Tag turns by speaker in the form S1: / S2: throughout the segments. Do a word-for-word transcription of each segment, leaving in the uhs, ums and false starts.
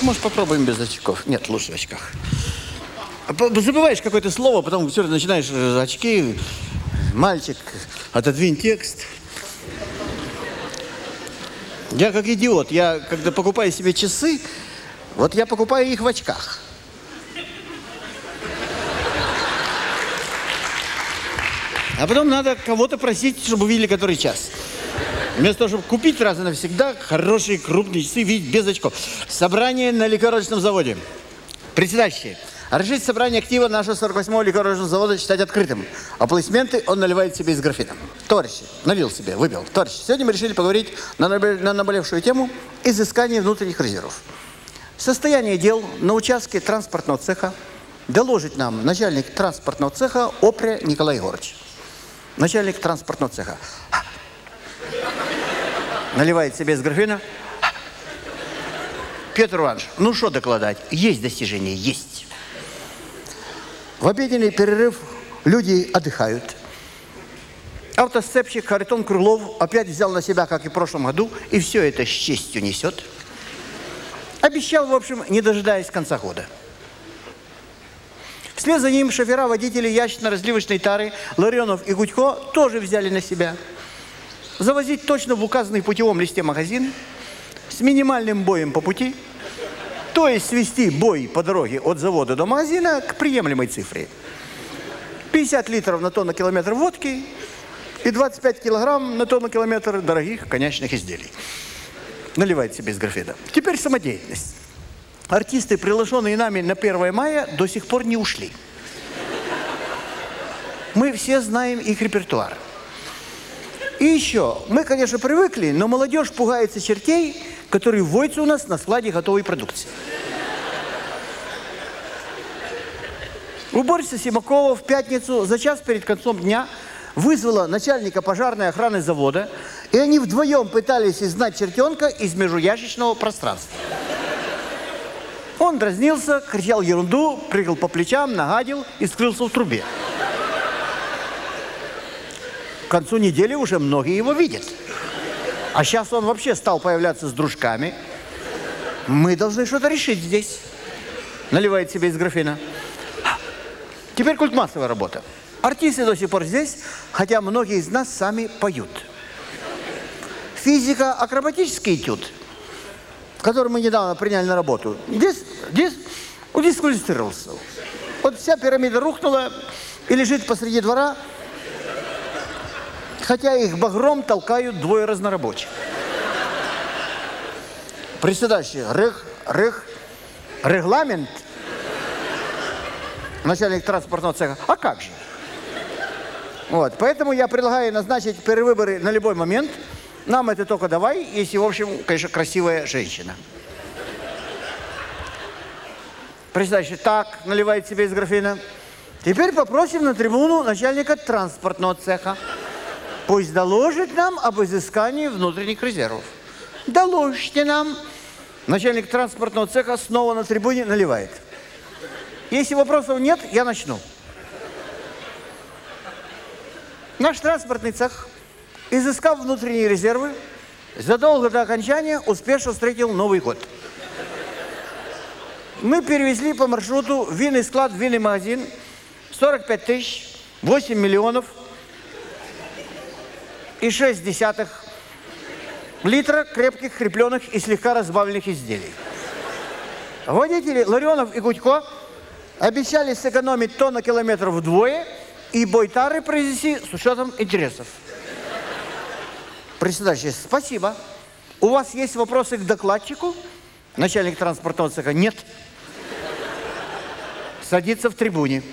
S1: Может, попробуем без очков? Нет, лучше в очках. Забываешь какое-то слово, потом все начинаешь очки. Мальчик, отодвинь текст. Я как идиот. Я, когда покупаю себе часы, вот я покупаю их в очках. А потом надо кого-то просить, чтобы увидели, который час. Вместо того, чтобы купить раз и навсегда хорошие крупные часы, видеть без очков. Собрание на ликеровочном заводе. Председатель, разрешите собрание актива нашего сорок восьмого ликеровочного завода считать открытым. Аплодисменты он наливает себе из графина. Товарищи, налил себе, выпил. Товарищи, сегодня мы решили поговорить на, на наболевшую тему изыскания внутренних резервов. Состояние дел на участке транспортного цеха доложит нам начальник транспортного цеха Опря Николай Егорович. Начальник транспортного цеха. Наливает себе из графина. Петр Иванович, ну что докладать? Есть достижения, есть. В обеденный перерыв люди отдыхают. Автосцепщик Харитон Крылов опять взял на себя, как и в прошлом году, и все это с честью несет. Обещал, в общем, не дожидаясь конца года. Вслед за ним шофера-водители ящично-разливочной тары Ларионов и Гудько тоже взяли на себя завозить точно в указанный в путевом листе магазин с минимальным боем по пути, то есть свести бой по дороге от завода до магазина к приемлемой цифре. пятьдесят литров на тонну километр водки и двадцать пять килограмм на тонну километр дорогих коньячных изделий. Наливает себе из графина. Теперь самодеятельность. Артисты, приглашенные нами на первое мая, до сих пор не ушли. Мы все знаем их репертуар. И еще, мы, конечно, привыкли, но молодежь пугается чертей, которые водятся у нас на складе готовой продукции. Уборщица Симакова в пятницу за час перед концом дня вызвала начальника пожарной охраны завода, и они вдвоем пытались изгнать чертенка из межуящичного пространства. Он дразнился, кричал ерунду, прыгал по плечам, нагадил и скрылся в трубе. К концу недели уже многие его видят. А сейчас он вообще стал появляться с дружками. Мы должны что-то решить здесь. Наливает себе из графина. Теперь культмассовая работа. Артисты до сих пор здесь, хотя многие из нас сами поют. Физико-акробатический этюд, который мы недавно приняли на работу, дис, дис, удисквалифицировался. Вот вся пирамида рухнула и лежит посреди двора, хотя их багром толкают двое разнорабочих. Председатель, рег, рег, регламент, начальник транспортного цеха. А как же? Вот, поэтому я предлагаю назначить перевыборы на любой момент. Нам это только давай, если, в общем, конечно, красивая женщина. Председатель, так, наливает себе из графина. Теперь попросим на трибуну начальника транспортного цеха. Пусть доложит нам об изыскании внутренних резервов. Доложите нам. Начальник транспортного цеха снова на трибуне наливает. Если вопросов нет, я начну. Наш транспортный цех, изыскав внутренние резервы, задолго до окончания успешно встретил Новый год. Мы перевезли по маршруту в винный склад, в винный магазин сорок пять тысяч, восемь миллионов и шесть десятых литра крепких, крепленных и слегка разбавленных изделий. Водители Ларионов и Гудько обещали сэкономить тонну километров вдвое и бой тары произвести с учетом интересов. Председатель, спасибо. У вас есть вопросы к докладчику? Начальник транспортного цеха. Нет. Садится в трибуне.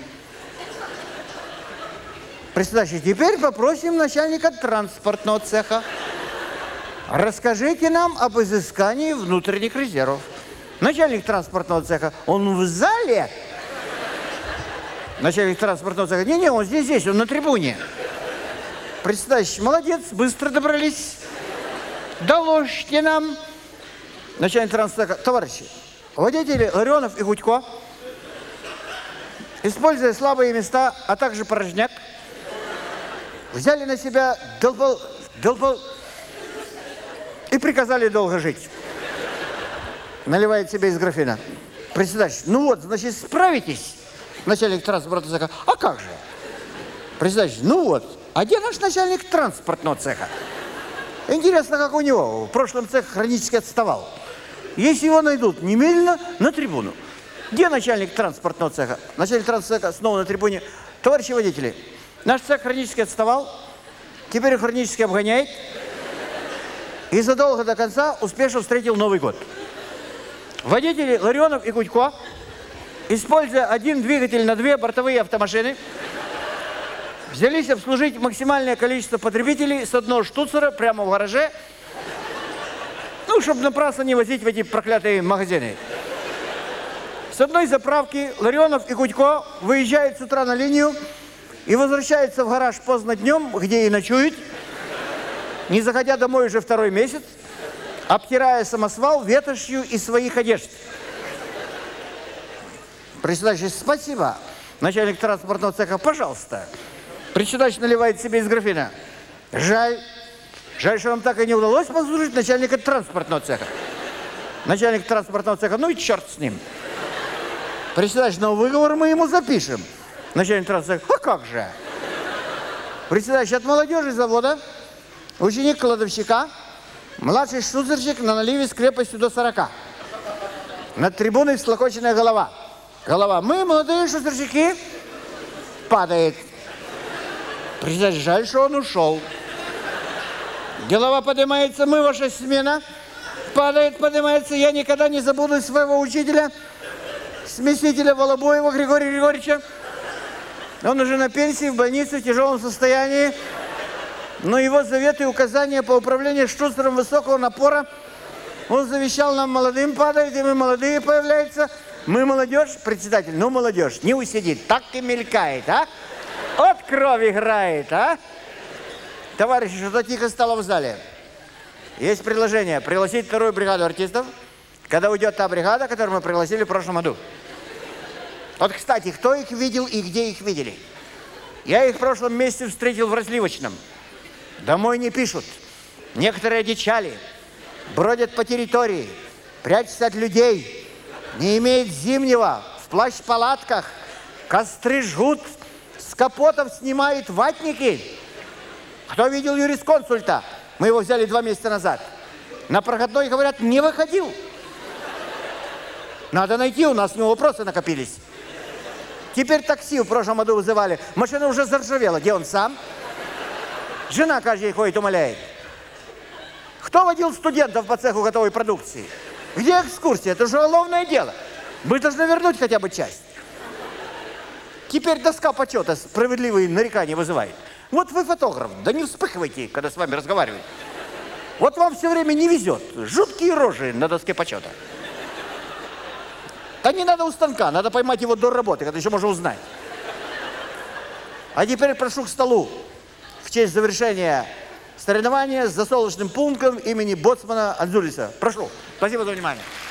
S1: Председатель, теперь попросим начальника транспортного цеха. Расскажите нам об изыскании внутренних резервов. Начальник транспортного цеха. Он в зале? Начальник транспортного цеха. Не-не, он здесь, здесь, он на трибуне. Председатель, молодец, быстро добрались. Доложьте нам. Начальник транспортного цеха. Товарищи, водители Ларионов и Гудько, используя слабые места, а также порожняк, взяли на себя долбол, долбол и приказали долго жить. наливает себе из графина. Председатель, ну вот, значит, справитесь. Начальник транспортного цеха, а как же? Председатель, ну вот, а где наш начальник транспортного цеха? Интересно, как у него. В прошлом цех хронически отставал. Если его найдут, немедленно на трибуну. Где начальник транспортного цеха? Начальник транспортного цеха снова на трибуне. Товарищи водители, наш цех хронически отставал, теперь хронически обгоняет. И задолго до конца успешно встретил Новый год. Водители Ларионов и Кутько, используя один двигатель на две бортовые автомашины, взялись обслужить максимальное количество потребителей с одного штуцера прямо в гараже, ну, чтобы напрасно не возить в эти проклятые магазины. С одной заправки Ларионов и Кутько выезжают с утра на линию и возвращаются в гараж поздно днем, где и ночуют, не заходя домой уже второй месяц, обтирая самосвал ветошью из своих одежд. Председатель, спасибо. Начальник транспортного цеха, пожалуйста. Председатель наливает себе из графина. Жаль. Жаль, что вам так и не удалось послужить начальника транспортного цеха. Начальник транспортного цеха, ну и черт с ним. Председатель, но выговор мы ему запишем. Начальник транспортного цеха, а как же? Председатель, от молодежи завода, ученик кладовщика, младший штуцерщик на наливе с крепостью до сорока. Над трибуной всклокоченная голова. Голова. Мы, молодые штуцерщики, падает. Председатель, жаль, что он ушел. Голова поднимается, мы, ваша смена. Падает, поднимается. Я никогда не забуду своего учителя, смесителя Волобоева Григория Григорьевича. Он уже на пенсии, в больнице, в тяжелом состоянии. Но его заветы и указания по управлению штуцером высокого напора он завещал нам молодым падает, и мы молодые появляются. Мы молодежь, председатель, ну молодежь, не усидит, так и мелькает, а? От крови играет, а? Товарищи, что-то тихо стало в зале. Есть предложение пригласить вторую бригаду артистов, когда уйдет та бригада, которую мы пригласили в прошлом году. Вот, кстати, кто их видел и где их видели? Я их в прошлом месяце встретил в Разливочном. Домой не пишут. Некоторые одичали, бродят по территории, прячутся от людей, не имеют зимнего, в плащ-палатках, костры жгут, с капотов снимают ватники. Кто видел юрисконсульта? Мы его взяли два месяца назад. На проходной, говорят, не выходил. Надо найти, у нас с него вопросы накопились. Теперь такси в прошлом году вызывали. Машина уже заржавела. Где он сам? Жена каждый день ходит, умоляет. Кто водил студентов по цеху готовой продукции? Где экскурсия? Это же уголовное дело. Мы должны вернуть хотя бы часть. Теперь доска почета справедливые нарекания вызывает. Вот вы фотограф, да не вспыхивайте, когда с вами разговаривают. Вот вам все время не везет. Жуткие рожи на доске почета. Да не надо у станка, надо поймать его до работы, когда еще можно узнать. А теперь прошу к столу в честь завершения соревнования с засолочным пунктом имени боцмана Анзулиса. Прошу. Спасибо за внимание.